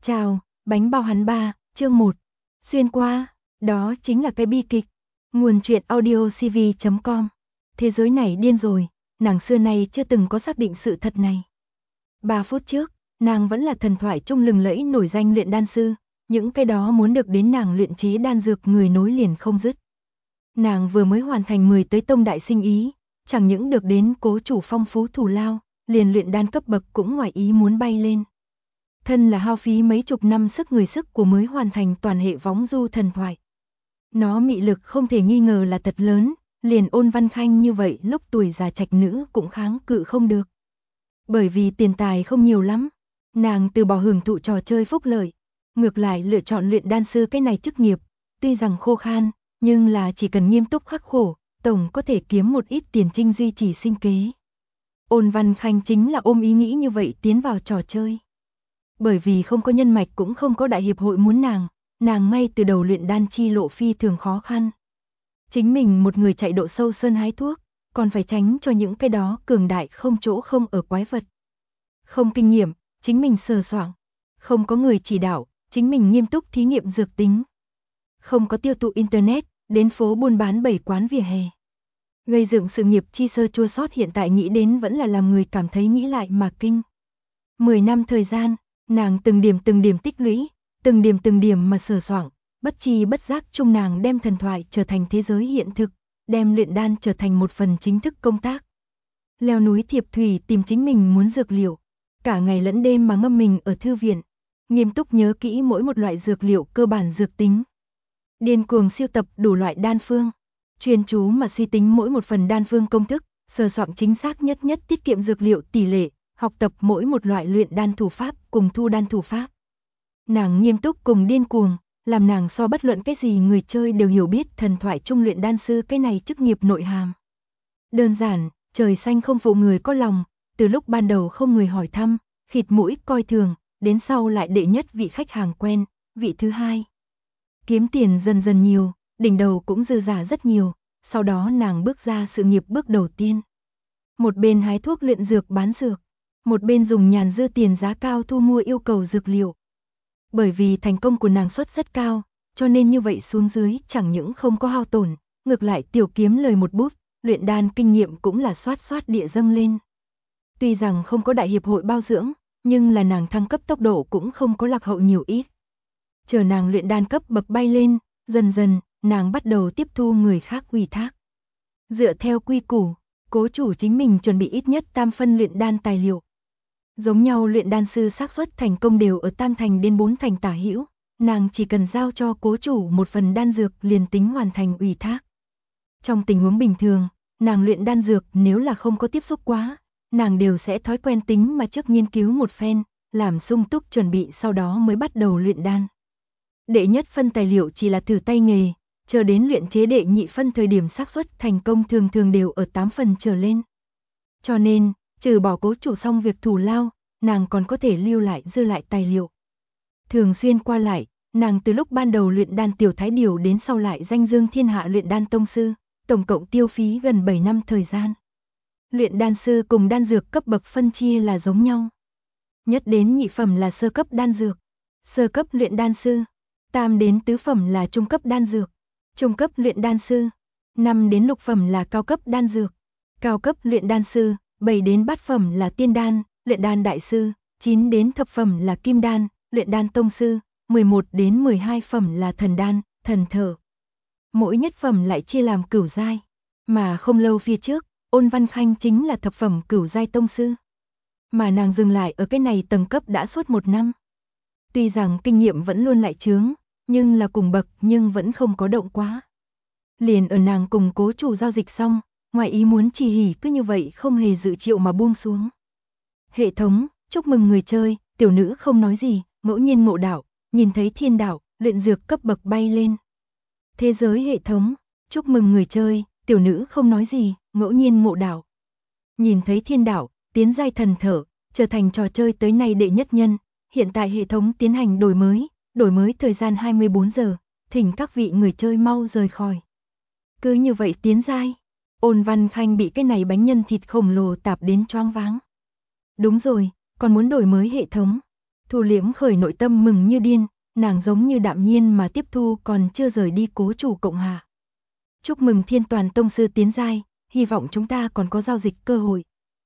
Chào, bánh bao hắn 3, chương 1. Xuyên qua, đó chính là cái bi kịch. Nguồn truyện audiocv.com. Thế giới này điên rồi, nàng xưa nay chưa từng có xác định sự thật này. 3 phút trước, nàng vẫn là thần thoại trung lừng lẫy nổi danh luyện đan sư, những cái đó muốn được đến nàng luyện chế đan dược người nối liền không dứt. Nàng vừa mới hoàn thành 10 tới tông đại sinh ý, chẳng những được đến cố chủ phong phú thù lao, liền luyện đan cấp bậc cũng ngoài ý muốn bay lên. Thân là hao phí mấy chục năm sức người sức của mới hoàn thành toàn hệ võng du thần thoại. Nó mị lực không thể nghi ngờ là thật lớn, liền Ôn Văn Khanh như vậy lúc tuổi già trạch nữ cũng kháng cự không được. Bởi vì tiền tài không nhiều lắm, nàng từ bỏ hưởng thụ trò chơi phúc lợi, ngược lại lựa chọn luyện đan sư cái này chức nghiệp, tuy rằng khô khan, nhưng là chỉ cần nghiêm túc khắc khổ, tổng có thể kiếm một ít tiền trinh duy trì sinh kế. Ôn Văn Khanh chính là ôm ý nghĩ như vậy tiến vào trò chơi. Bởi vì không có nhân mạch cũng không có đại hiệp hội muốn nàng ngay từ đầu luyện đan chi lộ phi thường khó khăn. Chính mình một người chạy độ sâu sơn hái thuốc, còn phải tránh cho những cái đó cường đại không chỗ không ở quái vật. Không kinh nghiệm, chính mình sờ soạng, không có người chỉ đạo, chính mình nghiêm túc thí nghiệm dược tính. Không có tiêu thụ internet, đến phố buôn bán bày quán vỉa hè. Gây dựng sự nghiệp chi sơ chua xót hiện tại nghĩ đến vẫn là làm người cảm thấy nghĩ lại mà kinh. 10 năm thời gian, nàng từng điểm tích lũy, từng điểm mà sờ soạng, bất chi bất giác chung nàng đem thần thoại trở thành thế giới hiện thực, đem luyện đan trở thành một phần chính thức công tác. Leo núi thiệp thủy tìm chính mình muốn dược liệu, cả ngày lẫn đêm mà ngâm mình ở thư viện, nghiêm túc nhớ kỹ mỗi một loại dược liệu cơ bản dược tính. Điên cuồng siêu tập đủ loại đan phương, chuyên chú mà suy tính mỗi một phần đan phương công thức, sờ soạng chính xác nhất tiết kiệm dược liệu tỷ lệ, học tập mỗi một loại luyện đan thủ pháp cùng thu đan thủ pháp. Nàng nghiêm túc cùng điên cuồng, làm nàng so bất luận cái gì người chơi đều hiểu biết thần thoại trung luyện đan sư cái này chức nghiệp nội hàm. Đơn giản, trời xanh không phụ người có lòng, từ lúc ban đầu không người hỏi thăm, khịt mũi coi thường, đến sau lại đệ nhất vị khách hàng quen, vị thứ hai. Kiếm tiền dần dần nhiều, đỉnh đầu cũng dư giả rất nhiều, sau đó nàng bước ra sự nghiệp bước đầu tiên. Một bên hái thuốc luyện dược bán dược, một bên dùng nhàn dư tiền giá cao thu mua yêu cầu dược liệu. Bởi vì thành công của nàng suất rất cao, cho nên như vậy xuống dưới chẳng những không có hao tổn, ngược lại tiểu kiếm lời một bút, luyện đan kinh nghiệm cũng là xoát địa dâng lên. Tuy rằng không có đại hiệp hội bao dưỡng, nhưng là nàng thăng cấp tốc độ cũng không có lạc hậu nhiều ít. Chờ nàng luyện đan cấp bậc bay lên, dần dần, nàng bắt đầu tiếp thu người khác ủy thác. Dựa theo quy củ, cố chủ chính mình chuẩn bị ít nhất tam phân luyện đan tài liệu. Giống nhau luyện đan sư xác suất thành công đều ở tam thành đến 4 thành tả hữu, nàng chỉ cần giao cho cố chủ một phần đan dược liền tính hoàn thành ủy thác. Trong tình huống bình thường, nàng luyện đan dược nếu là không có tiếp xúc quá, nàng đều sẽ thói quen tính mà trước nghiên cứu một phen, làm sung túc chuẩn bị sau đó mới bắt đầu luyện đan. Đệ nhất phân tài liệu chỉ là thử tay nghề, chờ đến luyện chế đệ nhị phân thời điểm xác suất thành công thường đều ở 8 phần trở lên. Cho nên, trừ bỏ cố chủ xong việc thủ lao, nàng còn có thể lưu lại dư lại tài liệu. Thường xuyên qua lại, nàng từ lúc ban đầu luyện đan tiểu thái điều đến sau lại danh dương thiên hạ luyện đan tông sư, tổng cộng tiêu phí gần 7 năm thời gian. Luyện đan sư cùng đan dược cấp bậc phân chia là giống nhau. Nhất đến nhị phẩm là sơ cấp đan dược, sơ cấp luyện đan sư, tam đến tứ phẩm là trung cấp đan dược, trung cấp luyện đan sư, 5 đến lục phẩm là cao cấp đan dược, cao cấp luyện đan sư, 7 đến bát phẩm là tiên đan, luyện đan đại sư, 9 đến thập phẩm là kim đan, luyện đan tông sư, 11 đến 12 phẩm là thần đan, thần thở. Mỗi nhất phẩm lại chia làm cửu giai, mà không lâu phía trước, Ôn Văn Khanh chính là thập phẩm cửu giai tông sư. Mà nàng dừng lại ở cái này tầng cấp đã suốt 1 năm. Tuy rằng kinh nghiệm vẫn luôn lại chướng, nhưng là cùng bậc nhưng vẫn không có động quá. Liền ở nàng cùng cố chủ giao dịch xong, ngoài ý muốn chỉ hỉ cứ như vậy không hề dự triệu mà buông xuống. Hệ thống, chúc mừng người chơi, tiểu nữ không nói gì, ngẫu nhiên ngộ đạo, nhìn thấy thiên đạo, luyện dược cấp bậc bay lên. Thế giới hệ thống, chúc mừng người chơi, tiểu nữ không nói gì, ngẫu nhiên ngộ đạo. Nhìn thấy thiên đạo, tiến giai thần thở, trở thành trò chơi tới nay đệ nhất nhân, hiện tại hệ thống tiến hành đổi mới thời gian 24 giờ, thỉnh các vị người chơi mau rời khỏi. Cứ như vậy tiến giai, Ôn Văn Khanh bị cái này bánh nhân thịt khổng lồ tạp đến choáng váng. Đúng rồi, còn muốn đổi mới hệ thống. Thu liễm khởi nội tâm mừng như điên, nàng giống như đạm nhiên mà tiếp thu còn chưa rời đi cố chủ cộng hạ. Chúc mừng Thiên Toàn tông sư tiến giai, hy vọng chúng ta còn có giao dịch cơ hội.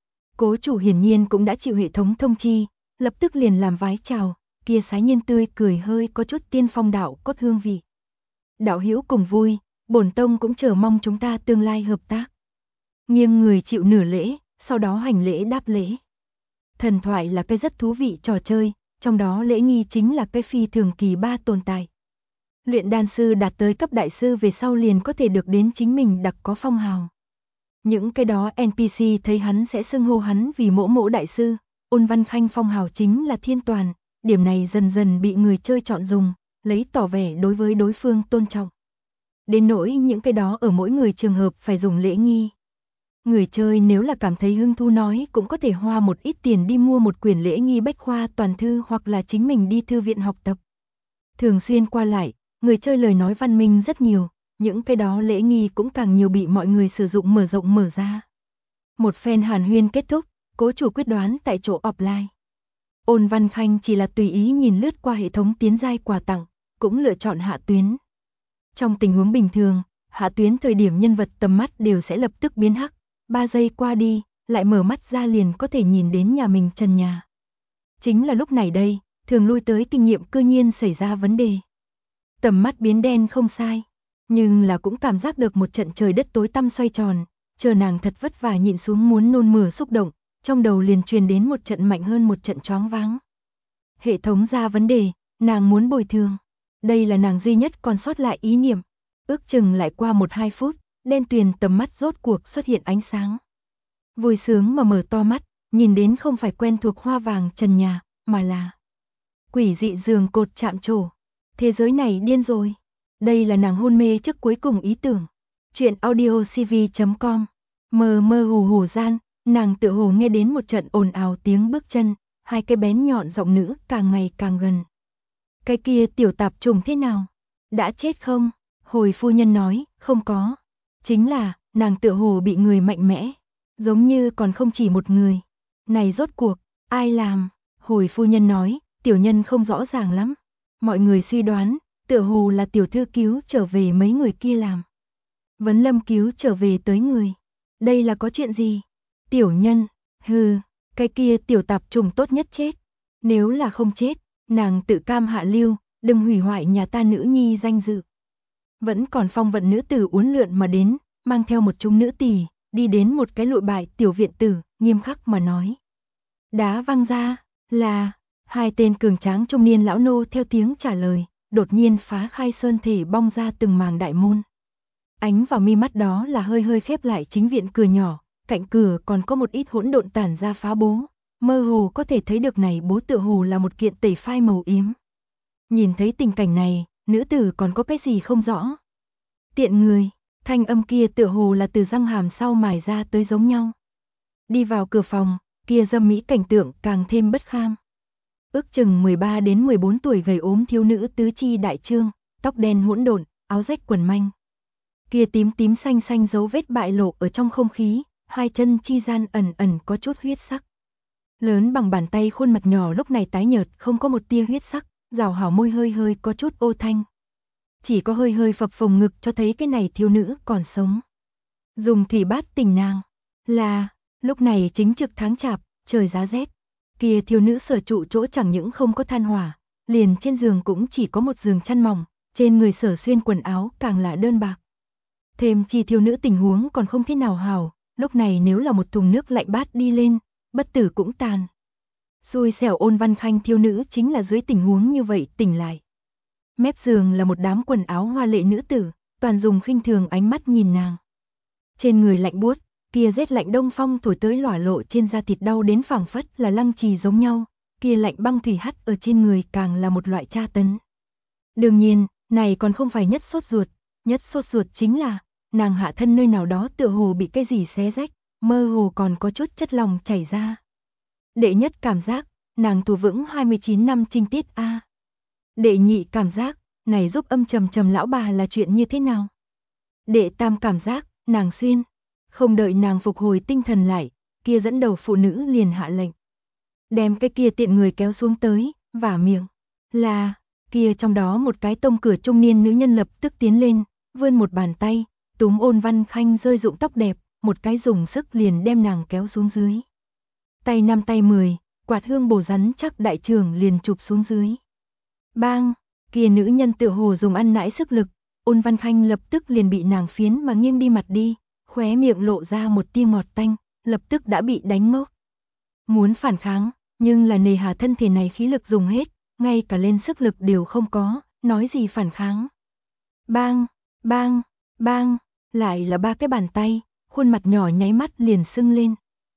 Cố chủ hiển nhiên cũng đã chịu hệ thống thông chi, lập tức liền làm vái chào, kia sái nhiên tươi cười hơi có chút tiên phong đạo cốt hương vị. Đạo hữu cùng vui, bổn tông cũng chờ mong chúng ta tương lai hợp tác. Nghiêng người chịu nửa lễ, sau đó hành lễ đáp lễ. Thần thoại là cái rất thú vị trò chơi, trong đó lễ nghi chính là cái phi thường kỳ ba tồn tại. Luyện đan sư đạt tới cấp đại sư về sau liền có thể được đến chính mình đặc có phong hào. Những cái đó NPC thấy hắn sẽ xưng hô hắn vì mỗ mỗ đại sư, Ôn Văn Khanh phong hào chính là Thiên Toàn, điểm này dần dần bị người chơi chọn dùng, lấy tỏ vẻ đối với đối phương tôn trọng. Đến nỗi những cái đó ở mỗi người trường hợp phải dùng lễ nghi. Người chơi nếu là cảm thấy hứng thú nói cũng có thể hoa một ít tiền đi mua một quyển lễ nghi bách khoa toàn thư hoặc là chính mình đi thư viện học tập. Thường xuyên qua lại, người chơi lời nói văn minh rất nhiều, những cái đó lễ nghi cũng càng nhiều bị mọi người sử dụng mở rộng mở ra. Một phen hàn huyên kết thúc, cố chủ quyết đoán tại chỗ offline. Ôn Văn Khanh chỉ là tùy ý nhìn lướt qua hệ thống tiến giai quà tặng, cũng lựa chọn hạ tuyến. Trong tình huống bình thường, hạ tuyến thời điểm nhân vật tầm mắt đều sẽ lập tức biến hắc, 3 giây qua đi, lại mở mắt ra liền có thể nhìn đến nhà mình trần nhà. Chính là lúc này đây, thường lui tới kinh nghiệm cư nhiên xảy ra vấn đề. Tầm mắt biến đen không sai, nhưng là cũng cảm giác được một trận trời đất tối tăm xoay tròn, chờ nàng thật vất vả nhịn xuống muốn nôn mửa xúc động, trong đầu liền truyền đến một trận mạnh hơn một trận choáng váng. Hệ thống ra vấn đề, nàng muốn bồi thường. Đây là nàng duy nhất còn sót lại ý niệm. Ước chừng lại qua 1-2 phút, đen tuyền tầm mắt rốt cuộc xuất hiện ánh sáng. Vui sướng mà mở to mắt, nhìn đến không phải quen thuộc hoa vàng trần nhà, mà là quỷ dị giường cột chạm trổ. Thế giới này điên rồi. Đây là nàng hôn mê trước cuối cùng ý tưởng. Chuyện audiocv.com. Mờ mơ hồ hồ gian, nàng tựa hồ nghe đến một trận ồn ào tiếng bước chân, hai cái bén nhọn giọng nữ càng ngày càng gần. Cái kia tiểu tạp trùng thế nào? Đã chết không? Hồi phu nhân nói, không có. Chính là, nàng tựa hồ bị người mạnh mẽ. Giống như còn không chỉ một người. Này rốt cuộc, ai làm? Hồi phu nhân nói, tiểu nhân không rõ ràng lắm. Mọi người suy đoán, tựa hồ là tiểu thư cứu trở về mấy người kia làm. Vấn Lâm cứu trở về tới người. Đây là có chuyện gì? Tiểu nhân, hừ, cái kia tiểu tạp trùng tốt nhất chết. Nếu là không chết, nàng tự cam hạ lưu, đừng hủy hoại nhà ta nữ nhi danh dự. Vẫn còn phong vận nữ tử uốn lượn mà đến, mang theo một chúng nữ tỳ, đi đến một cái lụi bại tiểu viện tử, nghiêm khắc mà nói. Đá văng ra, là, hai tên cường tráng trung niên lão nô theo tiếng trả lời, đột nhiên phá khai sơn thể bong ra từng màng đại môn. Ánh vào mi mắt đó là hơi hơi khép lại chính viện cửa nhỏ, cạnh cửa còn có một ít hỗn độn tản ra phá bố, mơ hồ có thể thấy được này bố tựa hồ là một kiện tẩy phai màu yếm. Nhìn thấy tình cảnh này, nữ tử còn có cái gì không rõ. Tiện người, thanh âm kia tựa hồ là từ răng hàm sau mài ra tới giống nhau. Đi vào cửa phòng, kia dâm mỹ cảnh tượng càng thêm bất kham. Ước chừng 13 đến 14 tuổi gầy ốm thiếu nữ tứ chi đại trương, tóc đen hỗn độn, áo rách quần manh. Kia tím tím xanh xanh dấu vết bại lộ ở trong không khí, hai chân chi gian ẩn ẩn có chút huyết sắc. Lớn bằng bàn tay khuôn mặt nhỏ lúc này tái nhợt, không có một tia huyết sắc, rào hảo môi hơi hơi có chút ô thanh. Chỉ có hơi hơi phập phồng ngực cho thấy cái này thiếu nữ còn sống. Dùng thủy bát tỉnh nàng, là, lúc này chính trực tháng chạp, trời giá rét. Kia thiếu nữ sở trụ chỗ chẳng những không có than hỏa, liền trên giường cũng chỉ có một giường chăn mỏng, trên người sở xuyên quần áo càng là đơn bạc. Thêm chi thiếu nữ tình huống còn không thế nào hảo, lúc này nếu là một thùng nước lạnh bát đi lên, bất tử cũng tàn. Xui xẻo Ôn Văn Khanh thiếu nữ chính là dưới tình huống như vậy tỉnh lại. Mép giường là một đám quần áo hoa lệ nữ tử, toàn dùng khinh thường ánh mắt nhìn nàng. Trên người lạnh buốt, kia rét lạnh đông phong thổi tới lỏa lộ trên da thịt đau đến phảng phất là lăng trì giống nhau, kia lạnh băng thủy hắt ở trên người càng là một loại tra tấn. Đương nhiên, này còn không phải nhất sốt ruột chính là, nàng hạ thân nơi nào đó tựa hồ bị cái gì xé rách, mơ hồ còn có chút chất lòng chảy ra. Đệ nhất cảm giác, nàng thủ vững 29 năm trinh tiết a. Đệ nhị cảm giác, này giúp âm trầm trầm lão bà là chuyện như thế nào? Đệ tam cảm giác, nàng xuyên. Không đợi nàng phục hồi tinh thần lại, kia dẫn đầu phụ nữ liền hạ lệnh. Đem cái kia tiện người kéo xuống tới, vả miệng. Là, kia trong đó một cái tông cửa trung niên nữ nhân lập tức tiến lên, vươn một bàn tay, túm Ôn Văn Khanh rơi rụng tóc đẹp, một cái dùng sức liền đem nàng kéo xuống dưới. Tay 5 tay 10, quạt hương bổ rắn chắc đại trưởng liền chụp xuống dưới. Bang, kia nữ nhân tựa hồ dùng ăn nãi sức lực, Ôn Văn Khanh lập tức liền bị nàng phiến mà nghiêng đi mặt đi, khóe miệng lộ ra một tia ngọt tanh, lập tức đã bị đánh ngốc. Muốn phản kháng, nhưng là nề hà thân thể này khí lực dùng hết, ngay cả lên sức lực đều không có, nói gì phản kháng. Bang, bang, bang, lại là 3 cái bàn tay, khuôn mặt nhỏ nháy mắt liền sưng lên.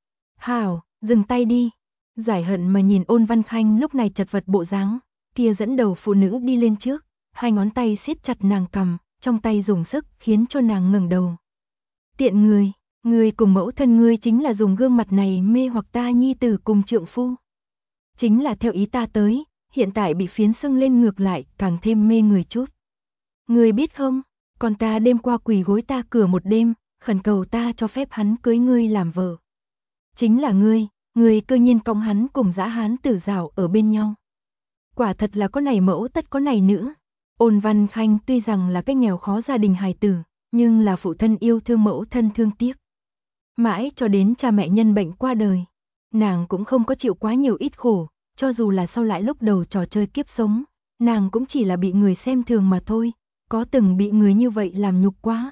Hảo, dừng tay đi. Giải hận mà nhìn Ôn Văn Khanh lúc này chật vật bộ dáng, kia dẫn đầu phụ nữ đi lên trước, 2 ngón tay siết chặt nàng cằm, trong tay dùng sức khiến cho nàng ngẩng đầu. Tiện người cùng mẫu thân ngươi chính là dùng gương mặt này mê hoặc ta nhi tử cùng trượng phu. Chính là theo ý ta tới, hiện tại bị phiến sưng lên ngược lại, càng thêm mê người chút. Ngươi biết không, còn ta đêm qua quỳ gối ta cửa một đêm, khẩn cầu ta cho phép hắn cưới ngươi làm vợ. Chính là ngươi cơ nhiên cong hắn cùng dã hán tử rào ở bên nhau. Quả thật là có này mẫu tất có này nữ. Ôn Văn Khanh tuy rằng là cái nghèo khó gia đình hài tử, nhưng là phụ thân yêu thương mẫu thân thương tiếc. Mãi cho đến cha mẹ nhân bệnh qua đời, nàng cũng không có chịu quá nhiều ít khổ, cho dù là sau lại lúc đầu trò chơi kiếp sống, nàng cũng chỉ là bị người xem thường mà thôi, có từng bị người như vậy làm nhục quá.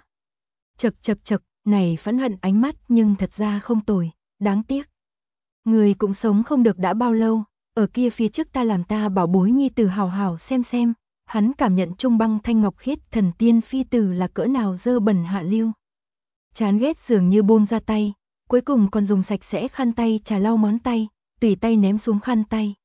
Chật, này phẫn hận ánh mắt nhưng thật ra không tồi, đáng tiếc. Người cũng sống không được đã bao lâu, ở kia phía trước ta làm ta bảo bối nhi tử hào hào xem, hắn cảm nhận trung băng thanh ngọc khiết thần tiên phi tử là cỡ nào dơ bẩn hạ lưu. Chán ghét dường như buông ra tay, cuối cùng còn dùng sạch sẽ khăn tay trà lau món tay, tùy tay ném xuống khăn tay.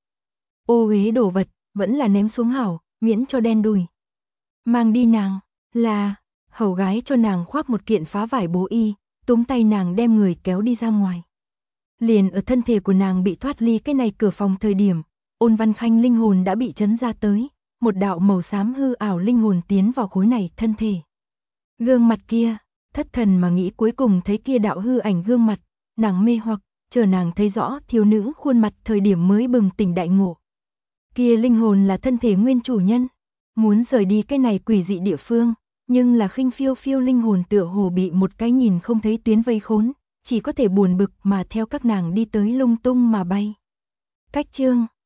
Ô uế đồ vật, vẫn là ném xuống hảo, miễn cho đen đùi. Mang đi nàng, là, hầu gái cho nàng khoác một kiện phá vải bố y, túm tay nàng đem người kéo đi ra ngoài. Liền ở thân thể của nàng bị thoát ly cái này cửa phòng thời điểm, Ôn Văn Khanh linh hồn đã bị chấn ra tới, một đạo màu xám hư ảo linh hồn tiến vào khối này thân thể. Gương mặt kia, thất thần mà nghĩ cuối cùng thấy kia đạo hư ảnh gương mặt, nàng mê hoặc, chờ nàng thấy rõ thiếu nữ khuôn mặt thời điểm mới bừng tỉnh đại ngộ. Kia linh hồn là thân thể nguyên chủ nhân, muốn rời đi cái này quỷ dị địa phương, nhưng là khinh phiêu phiêu linh hồn tựa hồ bị một cái nhìn không thấy tuyến vây khốn, chỉ có thể buồn bực mà theo các nàng đi tới lung tung mà bay. Cách chương